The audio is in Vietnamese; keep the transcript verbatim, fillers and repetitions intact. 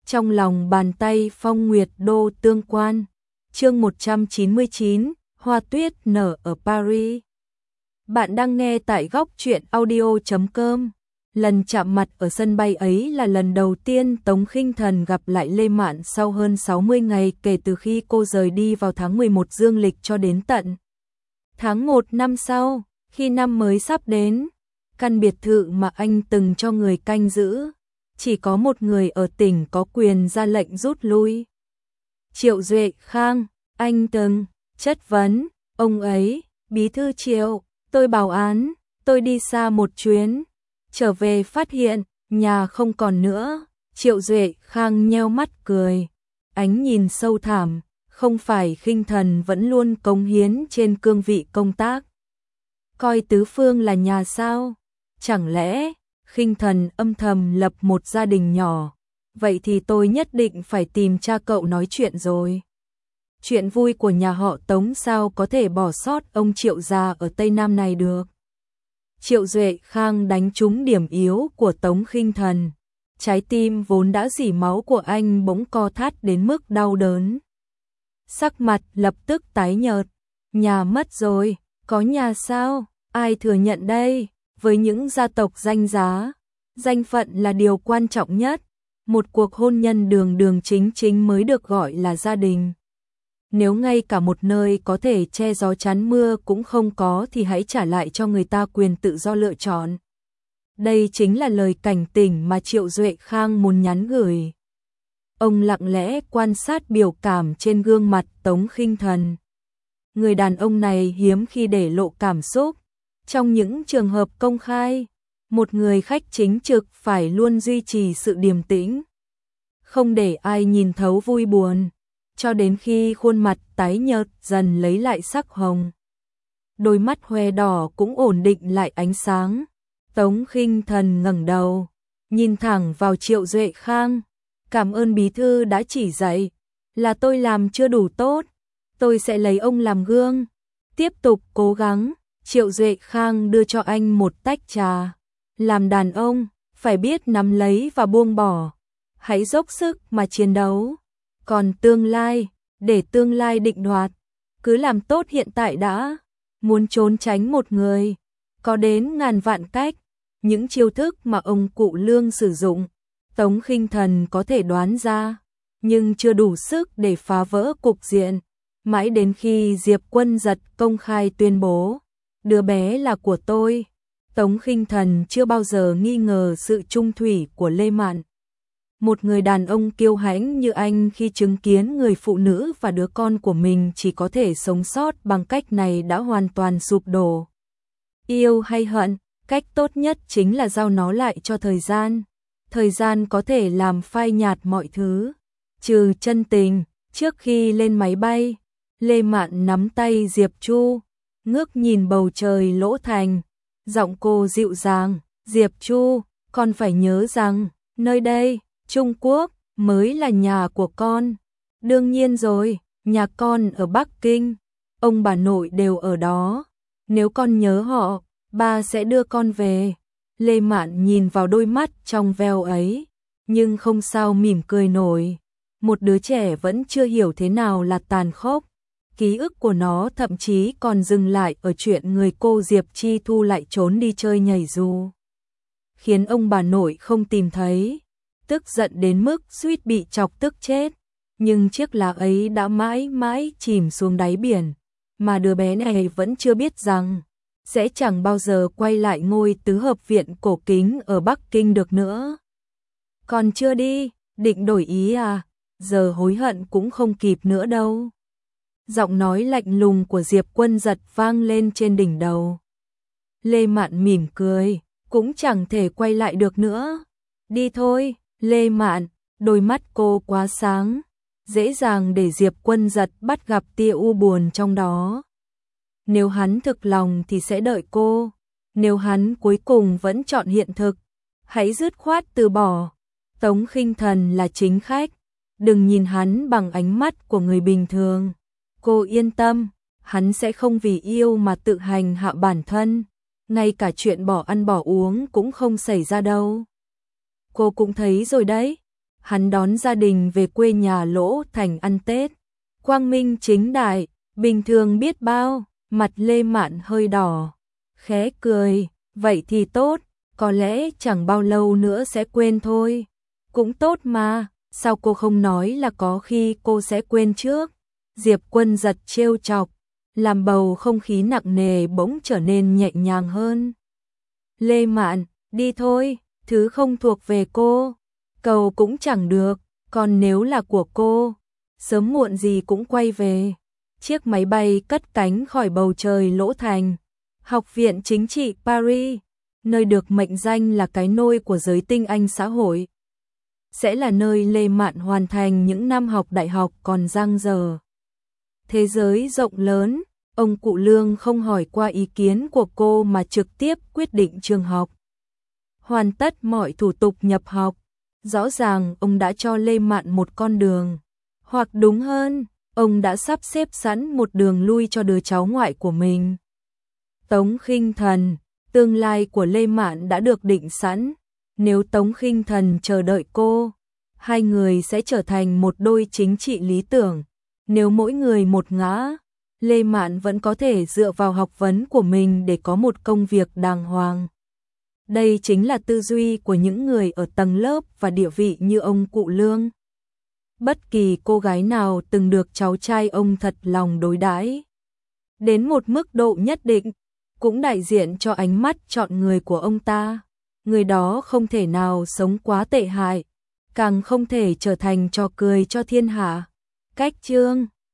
Trong lòng bàn tay Phong Nguyệt Đô tương quan. Chương một trăm chín mươi chín, Hoa tuyết nở ở Paris. Bạn đang nghe tại góc truyện audio chấm com. Lần chạm mặt ở sân bay ấy là lần đầu tiên Tống Khinh Thần gặp lại Lê Mạn sau hơn sáu mươi ngày kể từ khi cô rời đi vào tháng mười một dương lịch cho đến tận tháng một năm sau, khi năm mới sắp đến. Căn biệt thự mà anh từng cho người canh giữ, chỉ có một người ở tỉnh có quyền ra lệnh rút lui. Triệu Duệ Khang, anh từng chất vấn ông ấy, bí thư Triệu, tôi báo án, tôi đi xa một chuyến, trở về phát hiện, nhà không còn nữa. Triệu Duệ Khang nheo mắt cười, ánh nhìn sâu thẳm, không phải Khinh Thần vẫn luôn cống hiến trên cương vị công tác, coi tứ phương là nhà sao? Chẳng lẽ Khinh Thần âm thầm lập một gia đình nhỏ? Vậy thì tôi nhất định phải tìm cha cậu nói chuyện rồi. Chuyện vui của nhà họ Tống sao có thể bỏ sót ông Triệu gia ở Tây Nam này được. Triệu Duệ Khang đánh trúng điểm yếu của Tống Khinh Thần. Trái tim vốn đã rỉ máu của anh bỗng co thắt đến mức đau đớn. Sắc mặt lập tức tái nhợt. Nhà mất rồi, có nhà sao? Ai thừa nhận đây? Với những gia tộc danh giá, danh phận là điều quan trọng nhất. Một cuộc hôn nhân đường đường chính chính mới được gọi là gia đình. Nếu ngay cả một nơi có thể che gió chắn mưa cũng không có thì hãy trả lại cho người ta quyền tự do lựa chọn. Đây chính là lời cảnh tỉnh mà Triệu Duệ Khang muốn nhắn gửi. Ông lặng lẽ quan sát biểu cảm trên gương mặt Tống Khinh Thần. Người đàn ông này hiếm khi để lộ cảm xúc. Trong những trường hợp công khai, một người khách chính trực phải luôn duy trì sự điềm tĩnh, không để ai nhìn thấu vui buồn, cho đến khi khuôn mặt tái nhợt dần lấy lại sắc hồng. Đôi mắt hoe đỏ cũng ổn định lại ánh sáng. Tống Khinh Thần ngẩng đầu, nhìn thẳng vào Triệu Duệ Khang. Cảm ơn bí thư đã chỉ dạy, là tôi làm chưa đủ tốt, tôi sẽ lấy ông làm gương, tiếp tục cố gắng. Triệu Duệ Khang đưa cho anh một tách trà. Làm đàn ông, phải biết nắm lấy và buông bỏ. Hãy dốc sức mà chiến đấu. Còn tương lai, để tương lai định đoạt. Cứ làm tốt hiện tại đã. Muốn trốn tránh một người, có đến ngàn vạn cách. Những chiêu thức mà ông cụ Lương sử dụng, Tống Khinh Thần có thể đoán ra, nhưng chưa đủ sức để phá vỡ cục diện. Mãi đến khi Diệp Quân Giật công khai tuyên bố, đứa bé là của tôi, Tống Khinh Thần chưa bao giờ nghi ngờ sự trung thủy của Lê Mạn. Một người đàn ông kiêu hãnh như anh khi chứng kiến người phụ nữ và đứa con của mình chỉ có thể sống sót bằng cách này đã hoàn toàn sụp đổ. Yêu hay hận, cách tốt nhất chính là giao nó lại cho thời gian. Thời gian có thể làm phai nhạt mọi thứ, trừ chân tình. Trước khi lên máy bay, Lê Mạn nắm tay Diệp Chu, ngước nhìn bầu trời Lỗ Thành, giọng cô dịu dàng, Diệp Chu, con phải nhớ rằng, nơi đây, Trung Quốc, mới là nhà của con. Đương nhiên rồi, nhà con ở Bắc Kinh, ông bà nội đều ở đó. Nếu con nhớ họ, ba sẽ đưa con về. Lê Mạn nhìn vào đôi mắt trong veo ấy, nhưng không sao mỉm cười nổi. Một đứa trẻ vẫn chưa hiểu thế nào là tàn khốc. Ký ức của nó thậm chí còn dừng lại ở chuyện người cô Diệp Chi Thu lại trốn đi chơi nhảy dù, khiến ông bà nội không tìm thấy, tức giận đến mức suýt bị chọc tức chết. Nhưng chiếc lá ấy đã mãi mãi chìm xuống đáy biển, mà đứa bé này vẫn chưa biết rằng sẽ chẳng bao giờ quay lại ngôi tứ hợp viện cổ kính ở Bắc Kinh được nữa. Còn chưa đi, định đổi ý à? Giờ hối hận cũng không kịp nữa đâu. Giọng nói lạnh lùng của Diệp Quân Giật vang lên trên đỉnh đầu. Lê Mạn mỉm cười, cũng chẳng thể quay lại được nữa. Đi thôi, Lê Mạn, đôi mắt cô quá sáng, dễ dàng để Diệp Quân Giật bắt gặp tia u buồn trong đó. Nếu hắn thực lòng thì sẽ đợi cô, nếu hắn cuối cùng vẫn chọn hiện thực, hãy dứt khoát từ bỏ. Tống Khinh Thần là chính khách, đừng nhìn hắn bằng ánh mắt của người bình thường. Cô yên tâm, hắn sẽ không vì yêu mà tự hành hạ bản thân, ngay cả chuyện bỏ ăn bỏ uống cũng không xảy ra đâu. Cô cũng thấy rồi đấy, hắn đón gia đình về quê nhà Lỗ Thành ăn Tết. Quang minh chính đại, bình thường biết bao, mặt Lê Mạn hơi đỏ, khẽ cười, vậy thì tốt, có lẽ chẳng bao lâu nữa sẽ quên thôi. Cũng tốt mà, sao cô không nói là có khi cô sẽ quên trước? Diệp Quân giật trêu chọc, làm bầu không khí nặng nề bỗng trở nên nhẹ nhàng hơn. Lê Mạn, đi thôi, thứ không thuộc về cô, cầu cũng chẳng được, còn nếu là của cô, sớm muộn gì cũng quay về. Chiếc máy bay cất cánh khỏi bầu trời Lỗ Thành, Học viện Chính trị Paris, nơi được mệnh danh là cái nôi của giới tinh anh xã hội. Sẽ là nơi Lê Mạn hoàn thành những năm học đại học còn dang dở. Thế giới rộng lớn, ông cụ Lương không hỏi qua ý kiến của cô mà trực tiếp quyết định trường học. Hoàn tất mọi thủ tục nhập học, rõ ràng ông đã cho Lê Mạn một con đường. Hoặc đúng hơn, ông đã sắp xếp sẵn một đường lui cho đứa cháu ngoại của mình. Tống Khinh Thần, tương lai của Lê Mạn đã được định sẵn. Nếu Tống Khinh Thần chờ đợi cô, hai người sẽ trở thành một đôi chính trị lý tưởng. Nếu mỗi người một ngã, Lê Mạn vẫn có thể dựa vào học vấn của mình để có một công việc đàng hoàng. Đây chính là tư duy của những người ở tầng lớp và địa vị như ông cụ Lương. Bất kỳ cô gái nào từng được cháu trai ông thật lòng đối đãi đến một mức độ nhất định, cũng đại diện cho ánh mắt chọn người của ông ta. Người đó không thể nào sống quá tệ hại, càng không thể trở thành trò cười cho thiên hạ. Cách chương